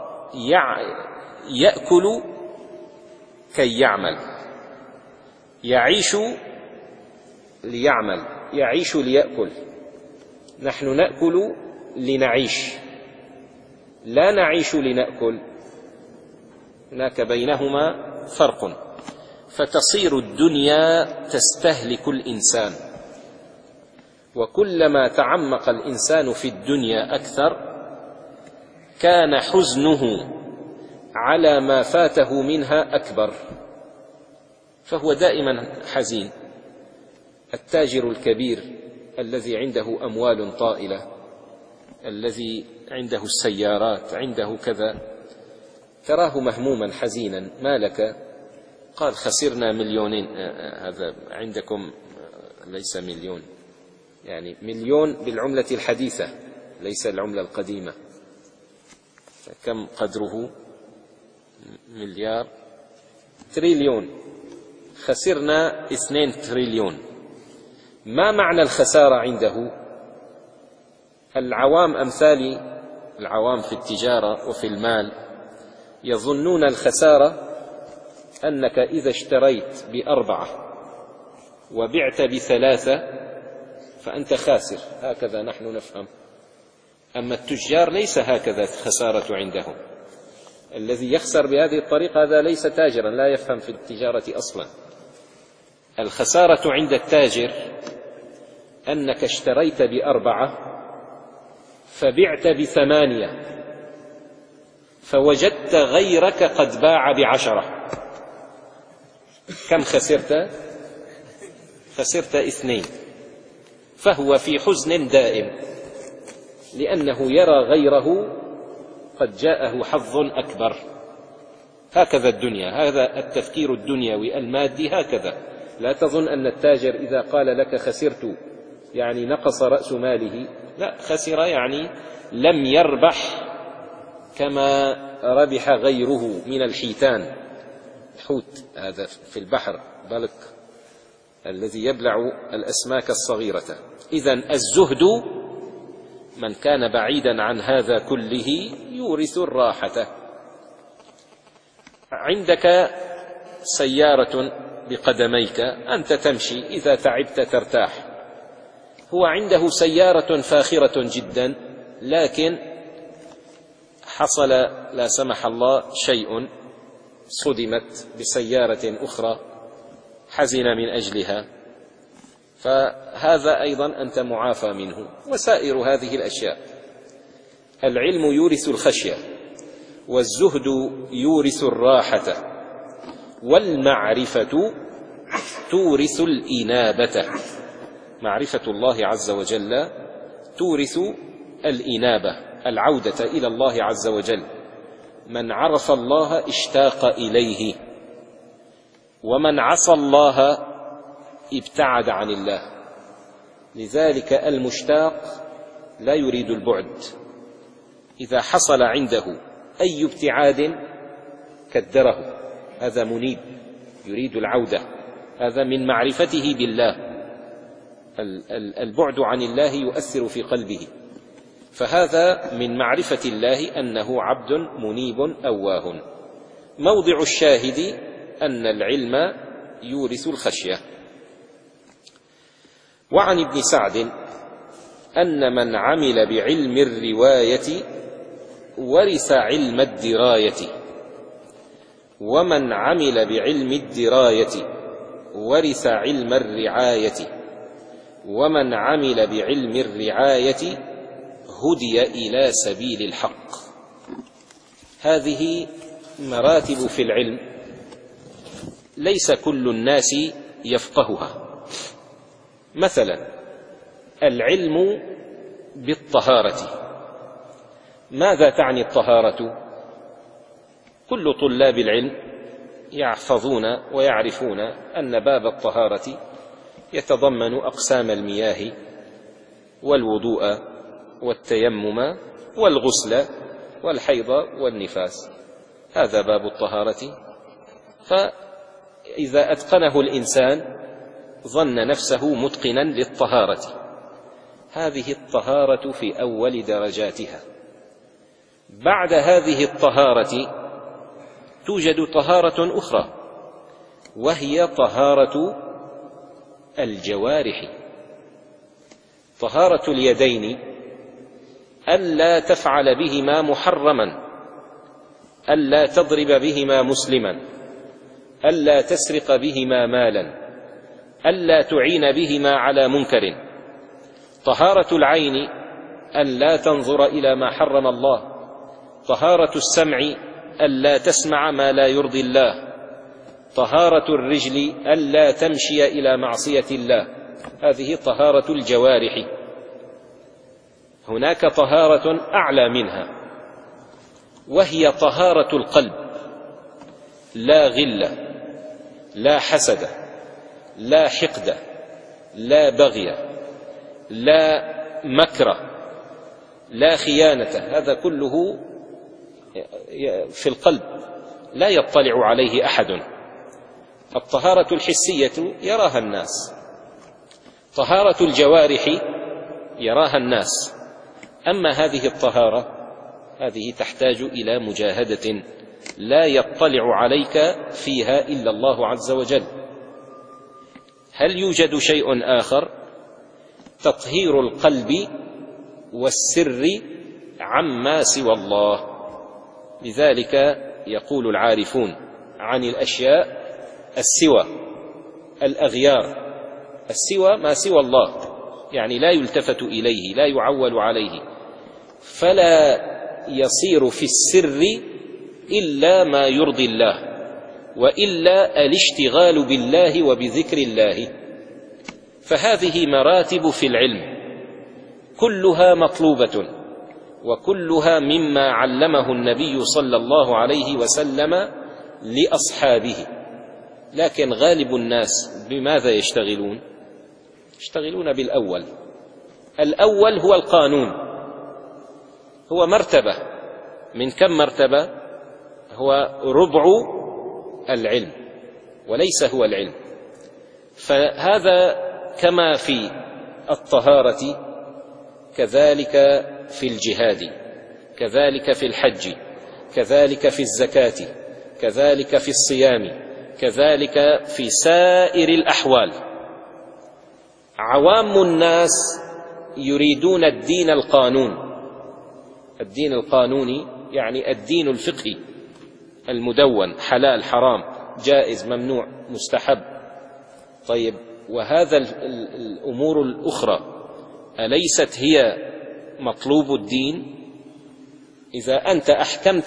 يأكل كي يعمل، يعيش ليعمل، يعيش ليأكل. نحن نأكل لنعيش، لا نعيش لنأكل، هناك بينهما فرق. فتصير الدنيا تستهلك الإنسان، وكلما تعمق الإنسان في الدنيا أكثر كان حزنه على ما فاته منها أكبر، فهو دائما حزين. التاجر الكبير الذي عنده أموال طائلة، الذي عنده السيارات، عنده كذا، تراه مهموما حزينا. ما لك؟ قال خسرنا مليونين. هذا عندكم ليس مليون، يعني مليون بالعملة الحديثة ليس العملة القديمة. كم قدره؟ مليار، تريليون. خسرنا اثنين تريليون. ما معنى الخسارة عنده؟ العوام أمثال العوام في التجارة وفي المال يظنون الخسارة أنك إذا اشتريت بأربعة وبعت بثلاثة فأنت خاسر، هكذا نحن نفهم. أما التجار ليس هكذا خسارة عندهم. الذي يخسر بهذه الطريقة هذا ليس تاجرا، لا يفهم في التجارة أصلا. الخسارة عند التاجر أنك اشتريت بأربعة فبعت بثمانية فوجدت غيرك قد باع بعشرة، كم خسرت؟ خسرت اثنين. فهو في حزن دائم لأنه يرى غيره قد جاءه حظ أكبر. هكذا الدنيا، هذا التفكير الدنيوي المادي هكذا. لا تظن أن التاجر إذا قال لك خسرت يعني نقص رأس ماله، لا، خسر يعني لم يربح كما ربح غيره من الحيتان، الحوت هذا في البحر بلق الذي يبلع الأسماك الصغيرة. إذن الزهد من كان بعيدا عن هذا كله يورث الراحة. عندك سيارة بقدميك، أنت تمشي، إذا تعبت ترتاح. هو عنده سيارة فاخرة جدا، لكن حصل لا سمح الله شيء، صدمت بسيارة أخرى، حزن من أجلها، فهذا أيضا أنت معافى منه. وسائر هذه الأشياء. العلم يورث الخشية، والزهد يورث الراحة، والمعرفة تورث الإنابة. معرفة الله عز وجل تورث الإنابة، العودة إلى الله عز وجل. من عرف الله اشتاق إليه، ومن عصى الله ابتعد عن الله. لذلك المشتاق لا يريد البعد، إذا حصل عنده أي ابتعاد كدره، هذا منيب يريد العودة، هذا من معرفته بالله. البعد عن الله يؤثر في قلبه، فهذا من معرفة الله أنه عبد منيب أواه. موضع الشاهد أن العلم يورث الخشية. وعن ابن سعد أن من عمل بعلم الرواية ورث علم الدراية، ومن عمل بعلم الدراية ورث علم الرعاية، ومن عمل بعلم الرعاية هدي إلى سبيل الحق. هذه مراتب في العلم ليس كل الناس يفقهها. مثلا العلم بالطهارة. ماذا تعني الطهارة؟ كل طلاب العلم يحفظون ويعرفون أن باب الطهارة يتضمن أقسام المياه والوضوء والتيمم والغسل والحيض والنفاس، هذا باب الطهارة. فإذا أتقنه الإنسان ظن نفسه متقنا للطهارة. هذه الطهارة في أول درجاتها. بعد هذه الطهارة توجد طهارة أخرى، وهي طهارة الجوارح. طهارة اليدين ألا تفعل بهما محرما، ألا تضرب بهما مسلما، ألا تسرق بهما مالا، ألا تعين بهما على منكر. طهارة العين ألا تنظر إلى ما حرم الله. طهارة السمع ألا تسمع ما لا يرضي الله. طهارة الرجل ألا تمشي إلى معصية الله. هذه طهارة الجوارح. هناك طهارة أعلى منها، وهي طهارة القلب. لا غل، لا حسد، لا حقد، لا بغي، لا مكر، لا خيانة. هذا كله في القلب لا يطلع عليه أحد. الطهارة الحسية يراها الناس، طهارة الجوارح يراها الناس. أما هذه الطهارة هذه تحتاج إلى مجاهدة لا يطلع عليك فيها إلا الله عز وجل. هل يوجد شيء آخر؟ تطهير القلب والسر عما سوى الله. لذلك يقول العارفون عن الأشياء السوى، الأغيار. السوى ما سوى الله، يعني لا يلتفت إليه، لا يعول عليه، فلا يصير في السر إلا ما يرضي الله، وإلا الاشتغال بالله وبذكر الله. فهذه مراتب في العلم كلها مطلوبة، وكلها مما علمه النبي صلى الله عليه وسلم لأصحابه. لكن غالب الناس بماذا يشتغلون؟ يشتغلون بالأول. الأول هو القانون، هو مرتبة من كم مرتبة؟ هو ربع العلم وليس هو العلم. فهذا كما في الطهارة كذلك في الجهاد، كذلك في الحج، كذلك في الزكاة، كذلك في الصيام، كذلك في سائر الأحوال. عوام الناس يريدون الدين القانون. الدين القانوني يعني الدين الفقهي المدون، حلال حرام جائز ممنوع مستحب. طيب، وهذا الأمور الأخرى أليست هي مطلوب الدين؟ إذا أنت أحكمت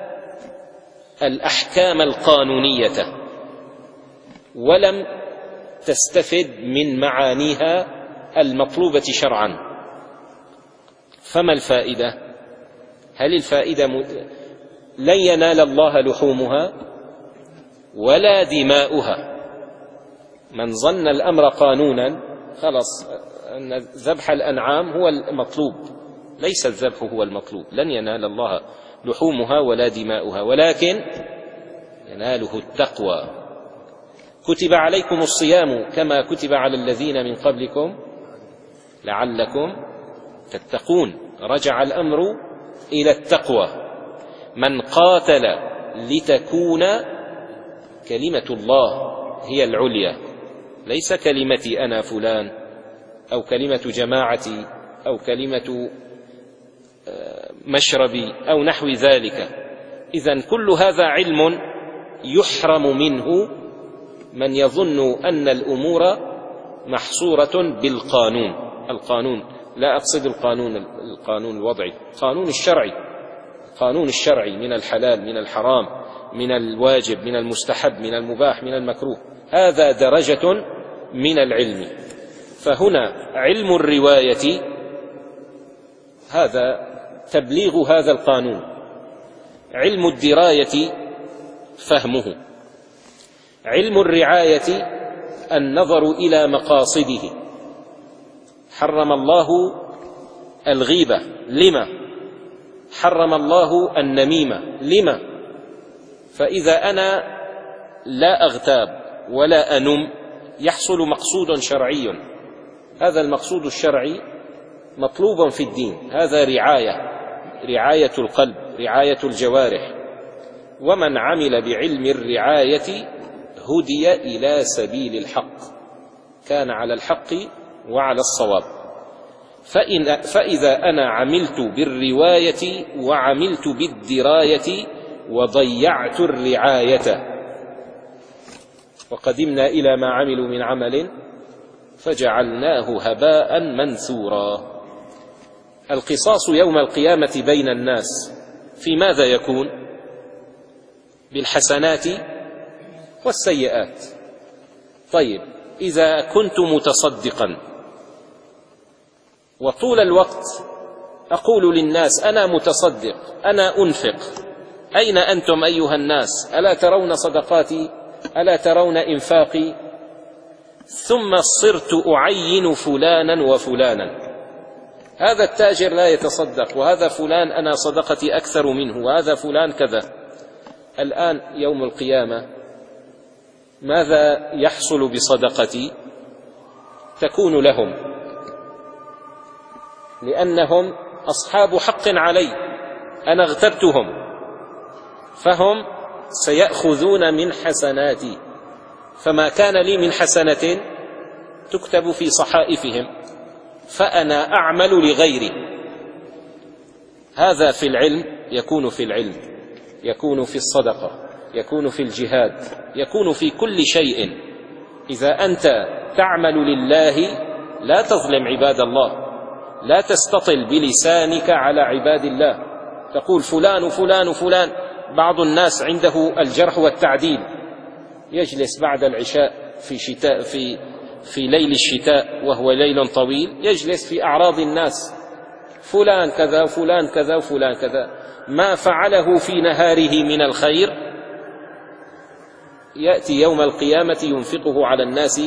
الأحكام القانونية ولم تستفد من معانيها المطلوبة شرعا، فما الفائدة؟ هل الفائدة مت... لن ينال الله لحومها ولا دماؤها. من ظن الأمر قانونا خلص أن ذبح الأنعام هو المطلوب، ليس الذبح هو المطلوب. لن ينال الله لحومها ولا دماؤها، ولكن يناله التقوى. كتب عليكم الصيام كما كتب على الذين من قبلكم لعلكم تتقون. رجع الأمر إلى التقوى. من قاتل لتكون كلمة الله هي العليا، ليس كلمتي أنا فلان أو كلمة جماعتي أو كلمة مشربي أو نحو ذلك. إذن كل هذا علم يحرم منه من يظن أن الأمور محصورة بالقانون. القانون لا أقصد القانون القانون الوضعي، القانون الشرعي، القانون الشرعي من الحلال من الحرام من الواجب من المستحب من المباح من المكروه، هذا درجة من العلم. فهنا علم الرواية هذا تبليغ هذا القانون، علم الدراية فهمه، علم الرعاية النظر إلى مقاصده. حرم الله الغيبة، لما؟ حرم الله النميمة، لما؟ فإذا أنا لا أغتاب ولا أنم يحصل مقصود شرعي، هذا المقصود الشرعي مطلوب في الدين، هذا رعاية، رعاية القلب، رعاية الجوارح. ومن عمل بعلم الرعاية هدي إلى سبيل الحق، كان على الحق وعلى الصواب. فإن فإذا أنا عملت بالرواية وعملت بالدراية وضيعت الرعاية وقدمنا إلى ما عملوا من عمل فجعلناه هباء منثورا. القصاص يوم القيامة بين الناس في ماذا يكون؟ بالحسنات والسيئات. طيب، إذا كنت متصدقا وطول الوقت أقول للناس أنا متصدق أنا أنفق، أين أنتم أيها الناس؟ ألا ترون صدقاتي؟ ألا ترون إنفاقي؟ ثم صرت أعين فلانا وفلانا، هذا التاجر لا يتصدق، وهذا فلان أنا صدقتي أكثر منه، وهذا فلان كذا. الآن يوم القيامة ماذا يحصل بصدقتي؟ تكون لهم، لأنهم أصحاب حق علي، أنا اغتبتهم، فهم سيأخذون من حسناتي، فما كان لي من حسنة تكتب في صحائفهم، فأنا أعمل لغيري. هذا في العلم، يكون في العلم، يكون في الصدقة، يكون في الجهاد، يكون في كل شيء. إذا أنت تعمل لله لا تظلم عباد الله، لا تستطل بلسانك على عباد الله، تقول فلان فلان فلان. بعض الناس عنده الجرح والتعديل، يجلس بعد العشاء في شتاء في في ليل الشتاء وهو ليل طويل، يجلس في أعراض الناس، فلان كذا وفلان كذا وفلان كذا، ما فعله في نهاره من الخير يأتي يوم القيامة ينفقه على الناس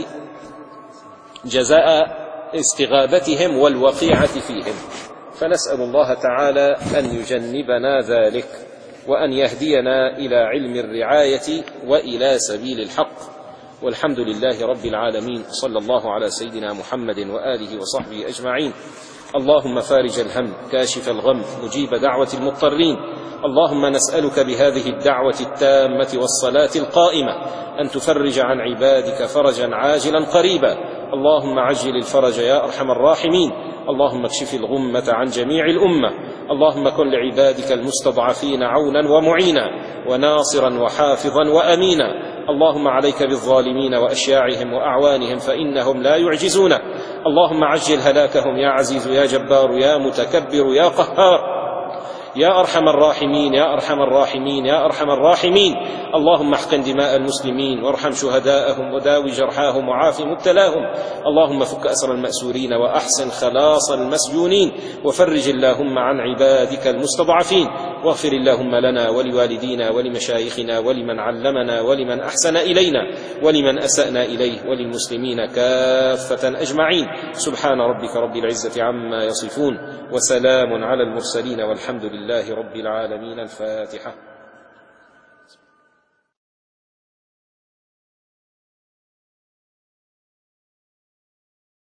جزاء استغاثتهم والوقيعة فيهم. فنسأل الله تعالى أن يجنبنا ذلك، وأن يهدينا إلى علم الرعاية وإلى سبيل الحق. والحمد لله رب العالمين، صلى الله على سيدنا محمد وآله وصحبه أجمعين. اللهم فارج الهم، كاشف الغم، مجيب دعوة المضطرين، اللهم نسألك بهذه الدعوة التامة والصلاة القائمة أن تفرج عن عبادك فرجا عاجلا قريبا. اللهم عجل الفرج يا أرحم الراحمين. اللهم اكشف الغمة عن جميع الأمة. اللهم كن لعبادك المستضعفين عونا ومعينا وناصرا وحافظا وأمينا. اللهم عليك بالظالمين وأشياعهم وأعوانهم فإنهم لا يعجزونك. اللهم عجل هلاكهم يا عزيز يا جبار يا متكبر يا قهار يا أرحم الراحمين يا أرحم الراحمين يا أرحم الراحمين. اللهم احقن دماء المسلمين وارحم شهداءهم وداوي جرحاهم وعاف مبتلاهم. اللهم فك أسر المأسورين وأحسن خلاص المسجونين، وفرج اللهم عن عبادك المستضعفين. واغفر اللهم لنا ولوالدينا ولمشايخنا ولمن علمنا ولمن أحسن إلينا ولمن أسأنا إليه وللمسلمين كافة أجمعين. سبحان ربك رب العزة عما يصفون، وسلام على المرسلين، والحمد لله رب العالمين. الفاتحة.